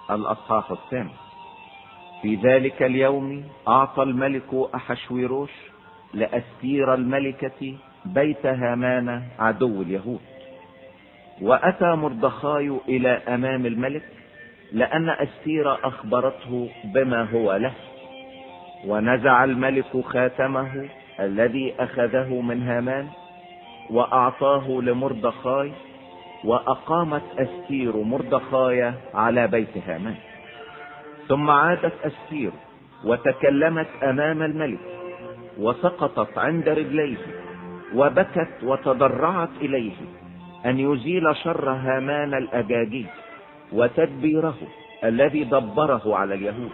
الأصحاح 8. في ذلك اليوم أعطى الملك أحشويروش لأستير الملكة بيت هامان عدو اليهود. وأتى مردخاي إلى أمام الملك لأن أستير أخبرته بما هو له. ونزع الملك خاتمه الذي أخذه من هامان وأعطاه لمردخاي، وأقامت أستير مردخاي على بيت هامان. ثم عادت أستير وتكلمت أمام الملك وسقطت عند رجليه وبكت وتضرعت إليه أن يزيل شر هامان الأجاجي وتدبيره الذي دبره على اليهود.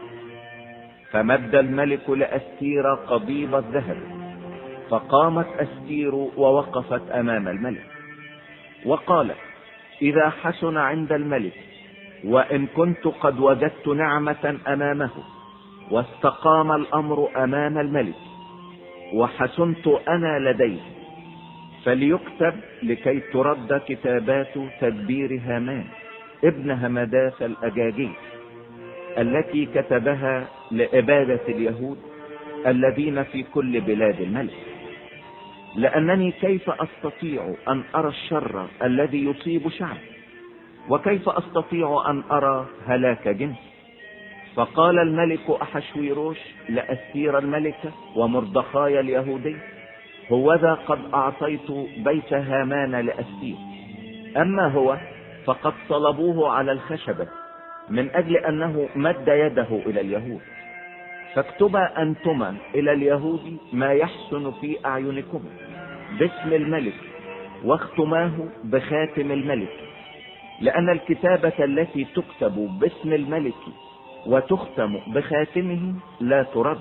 فمد الملك لأستير قضيب الذهب، فقامت أستير ووقفت أمام الملك وقالت: إذا حسن عند الملك وإن كنت قد وجدت نعمة أمامه واستقام الأمر أمام الملك وحسنت أنا لديه، فليكتب لكي ترد كتابات تدبير هامان ابن همداث الأجاجي التي كتبها لإبادة اليهود الذين في كل بلاد الملك، لأنني كيف أستطيع أن أرى الشر الذي يصيب شعب، وكيف أستطيع أن أرى هلاك جنس. فقال الملك أحشويروش لأستير الملكة ومردخاي اليهودي: هوذا قد أعطيت بيت هامان لأستير، أما هو فقد صلبوه على الخشبة من أجل أنه مد يده إلى اليهود. فاكتبا أنتما إلى اليهود ما يحسن في أعينكم باسم الملك، واختماه بخاتم الملك، لأن الكتابة التي تكتب باسم الملك وتختم بخاتمه لا ترد.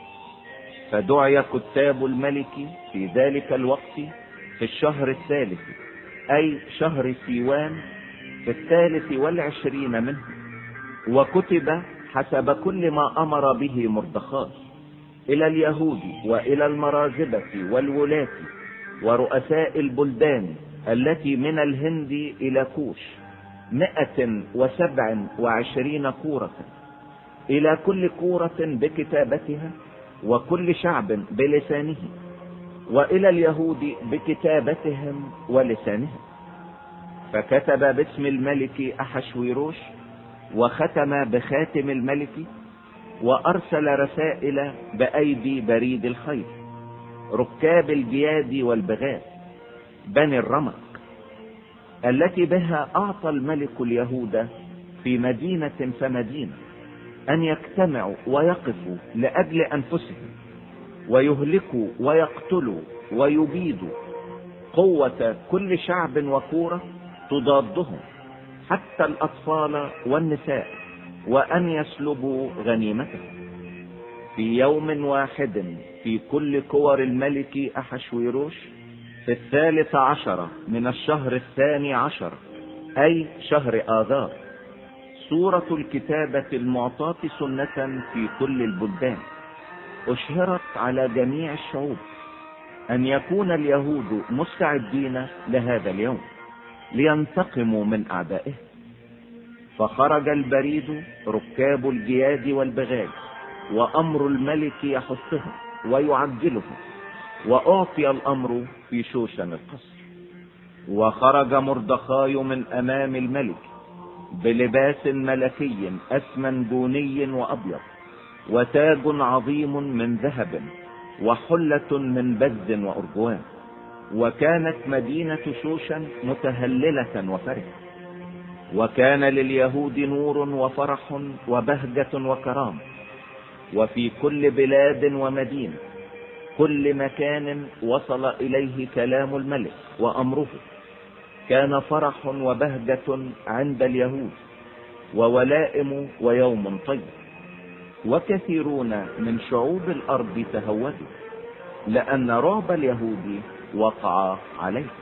فدعي كتاب الملك في ذلك الوقت في الشهر الثالث، أي شهر سيوان، في 23 منه، وكتب حسب كل ما أمر به مردخاي إلى اليهود وإلى المرازبة والولاة ورؤساء البلدان التي من الهند إلى كوش 127 كورة، إلى كل كورة بكتابتها وكل شعب بلسانه، وإلى اليهود بكتابتهم ولسانهم. فكتب باسم الملك أحشويروش وختم بخاتم الملك، وأرسل رسائل بأيدي بريد الخيل ركاب الجياد والبغاء بني الرمق، التي بها أعطى الملك اليهود في مدينة فمدينة أن يجتمعوا ويقفوا لأجل أنفسهم، ويهلكوا ويقتلوا ويبيدوا قوة كل شعب وكورة تضادهم، حتى الأطفال والنساء، وأن يسلبوا غنيمتهم. في يوم واحد في كل كور الملك أحشويروش في 13 من الشهر 12، أي شهر آذار، سورة الكتابة المعطاة سنة في كل البلدان أشهرت على جميع الشعوب أن يكون اليهود مستعدين لهذا اليوم لينتقموا من أعدائه. فخرج البريد ركاب الجياد والبغاء، وأمر الملك يحثهم ويعجلهم، وأعطي الأمر في شوشن القصر. وخرج مردخاي من أمام الملك بلباس ملكي أسمنجوني وأبيض، وتاج عظيم من ذهب، وحلة من بز وأرجوان. وكانت مدينة شوشن متهللة وفرحة، وكان لليهود نور وفرح وبهجة وكرام. وفي كل بلاد ومدينة كل مكان وصل إليه كلام الملك وأمره كان فرح وبهجة عند اليهود، وولائم ويوم طيب. وكثيرون من شعوب الأرض تهودوا، لأن رعب اليهود وقع عليه.